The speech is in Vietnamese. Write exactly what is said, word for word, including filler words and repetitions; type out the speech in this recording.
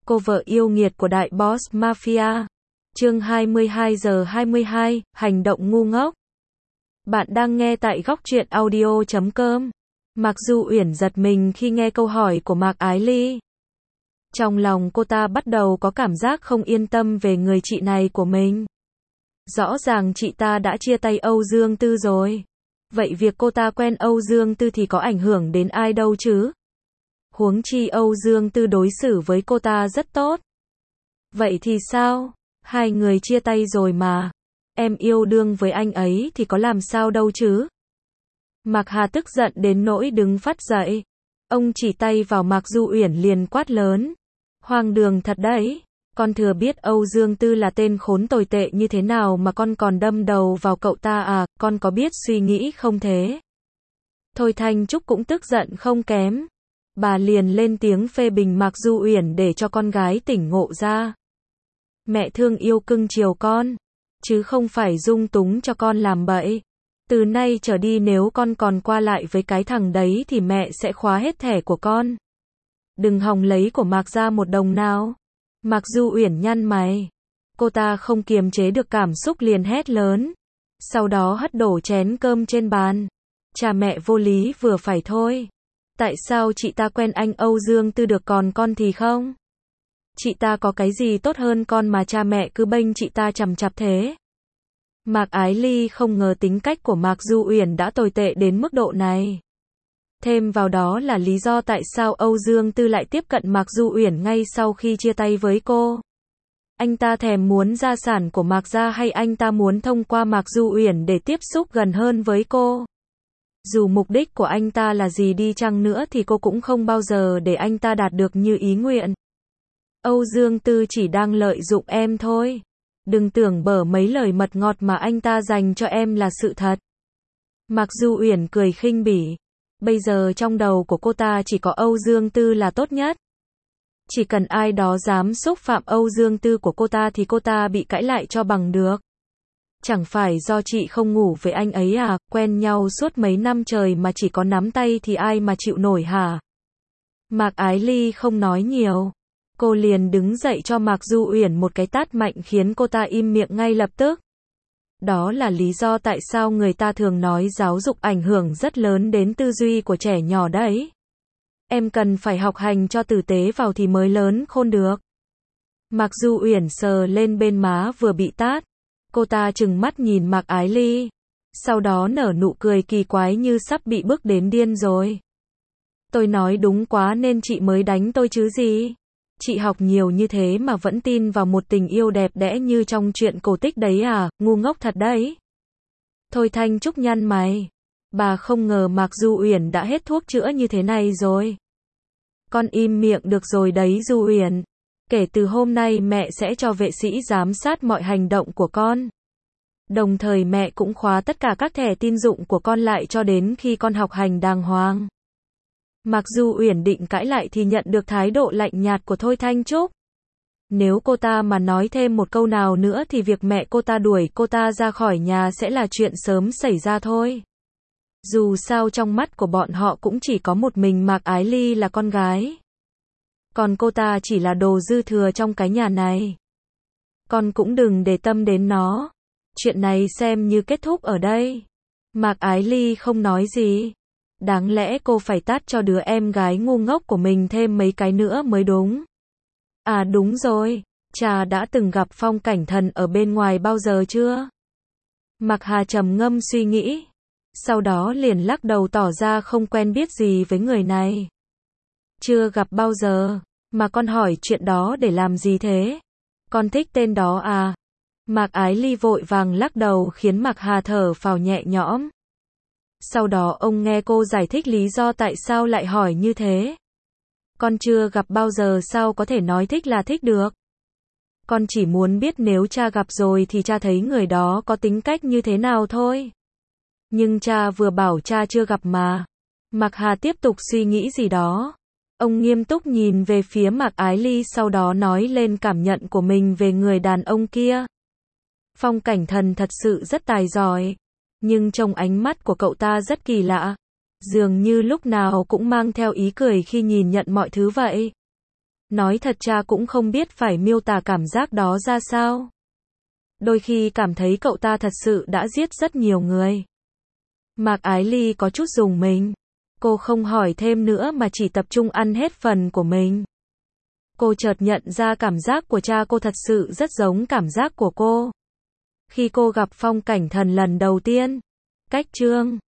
Cô vợ yêu nghiệt của đại boss mafia. Chương hai mươi hai giờ hai mươi hai, hành động ngu ngốc. Bạn đang nghe tại góc truyện audio chấm com. Mạc Du Uyển giật mình khi nghe câu hỏi của Mạc Ái Ly. Trong lòng cô ta bắt đầu có cảm giác không yên tâm về người chị này của mình. Rõ ràng chị ta đã chia tay Âu Dương Tư rồi. Vậy việc cô ta quen Âu Dương Tư thì có ảnh hưởng đến ai đâu chứ? Huống chi Âu Dương Tư đối xử với cô ta rất tốt. Vậy thì sao? Hai người chia tay rồi mà. Em yêu đương với anh ấy thì có làm sao đâu chứ? Mạc Hà tức giận đến nỗi đứng phắt dậy. Ông chỉ tay vào Mạc Du Uyển liền quát lớn. Hoang đường thật đấy. Con thừa biết Âu Dương Tư là tên khốn tồi tệ như thế nào mà con còn đâm đầu vào cậu ta à, con có biết suy nghĩ không thế? Thôi Thanh Trúc cũng tức giận không kém. Bà liền lên tiếng phê bình Mạc Du Uyển để cho con gái tỉnh ngộ ra. Mẹ thương yêu cưng chiều con, chứ không phải dung túng cho con làm bậy. Từ nay trở đi nếu con còn qua lại với cái thằng đấy thì mẹ sẽ khóa hết thẻ của con. Đừng hòng lấy của Mạc ra một đồng nào. Mạc Du Uyển nhăn mày. Cô ta không kiềm chế được cảm xúc liền hét lớn. Sau đó hất đổ chén cơm trên bàn. Cha mẹ vô lý vừa phải thôi. Tại sao chị ta quen anh Âu Dương Tư được còn con thì không? Chị ta có cái gì tốt hơn con mà cha mẹ cứ bênh chị ta chằm chặp thế? Mạc Ái Ly không ngờ tính cách của Mạc Du Uyển đã tồi tệ đến mức độ này. Thêm vào đó là lý do tại sao Âu Dương Tư lại tiếp cận Mạc Du Uyển ngay sau khi chia tay với cô. Anh ta thèm muốn gia sản của Mạc gia hay anh ta muốn thông qua Mạc Du Uyển để tiếp xúc gần hơn với cô? Dù mục đích của anh ta là gì đi chăng nữa thì cô cũng không bao giờ để anh ta đạt được như ý nguyện. Âu Dương Tư chỉ đang lợi dụng em thôi. Đừng tưởng bở mấy lời mật ngọt mà anh ta dành cho em là sự thật. Mạc Du Uyển cười khinh bỉ. Bây giờ trong đầu của cô ta chỉ có Âu Dương Tư là tốt nhất. Chỉ cần ai đó dám xúc phạm Âu Dương Tư của cô ta thì cô ta bị cãi lại cho bằng được. Chẳng phải do chị không ngủ với anh ấy à, quen nhau suốt mấy năm trời mà chỉ có nắm tay thì ai mà chịu nổi hả? Mạc Ái Ly không nói nhiều. Cô liền đứng dậy cho Mạc Du Uyển một cái tát mạnh khiến cô ta im miệng ngay lập tức. Đó là lý do tại sao người ta thường nói giáo dục ảnh hưởng rất lớn đến tư duy của trẻ nhỏ đấy. Em cần phải học hành cho tử tế vào thì mới lớn khôn được. Mạc Du Uyển sờ lên bên má vừa bị tát. Cô ta trừng mắt nhìn Mạc Ái Ly. Sau đó nở nụ cười kỳ quái như sắp bị bức đến điên rồi. Tôi nói đúng quá nên chị mới đánh tôi chứ gì. Chị học nhiều như thế mà vẫn tin vào một tình yêu đẹp đẽ như trong truyện cổ tích đấy à, ngu ngốc thật đấy. Thôi Thanh Trúc nhăn mày. Bà không ngờ Mạc Du Uyển đã hết thuốc chữa như thế này rồi. Con im miệng được rồi đấy Du Uyển. Kể từ hôm nay mẹ sẽ cho vệ sĩ giám sát mọi hành động của con. Đồng thời mẹ cũng khóa tất cả các thẻ tín dụng của con lại cho đến khi con học hành đàng hoàng. Mạc Du Uyển định cãi lại thì nhận được thái độ lạnh nhạt của Thôi Thanh Trúc. Nếu cô ta mà nói thêm một câu nào nữa thì việc mẹ cô ta đuổi cô ta ra khỏi nhà sẽ là chuyện sớm xảy ra thôi. Dù sao trong mắt của bọn họ cũng chỉ có một mình Mạc Ái Ly là con gái. Còn cô ta chỉ là đồ dư thừa trong cái nhà này. Con cũng đừng để tâm đến nó. Chuyện này xem như kết thúc ở đây. Mạc Ái Ly không nói gì. Đáng lẽ cô phải tát cho đứa em gái ngu ngốc của mình thêm mấy cái nữa mới đúng. À đúng rồi, cha đã từng gặp Phong Cảnh Thần ở bên ngoài bao giờ chưa? Mạc Hà trầm ngâm suy nghĩ. Sau đó liền lắc đầu tỏ ra không quen biết gì với người này. Chưa gặp bao giờ, mà con hỏi chuyện đó để làm gì thế? Con thích tên đó à? Mạc Ái Ly vội vàng lắc đầu khiến Mạc Hà thở phào nhẹ nhõm. Sau đó ông nghe cô giải thích lý do tại sao lại hỏi như thế. Con chưa gặp bao giờ sao có thể nói thích là thích được. Con chỉ muốn biết nếu cha gặp rồi thì cha thấy người đó có tính cách như thế nào thôi. Nhưng cha vừa bảo cha chưa gặp mà. Mạc Hà tiếp tục suy nghĩ gì đó. Ông nghiêm túc nhìn về phía Mạc Ái Ly sau đó nói lên cảm nhận của mình về người đàn ông kia. Phong Cảnh Thần thật sự rất tài giỏi. Nhưng trong ánh mắt của cậu ta rất kỳ lạ. Dường như lúc nào cũng mang theo ý cười khi nhìn nhận mọi thứ vậy. Nói thật cha cũng không biết phải miêu tả cảm giác đó ra sao. Đôi khi cảm thấy cậu ta thật sự đã giết rất nhiều người. Mạc Ái Ly có chút rùng mình. Cô không hỏi thêm nữa mà chỉ tập trung ăn hết phần của mình. Cô chợt nhận ra cảm giác của cha cô thật sự rất giống cảm giác của cô. Khi cô gặp Phong Cảnh Thần lần đầu tiên. Cách chương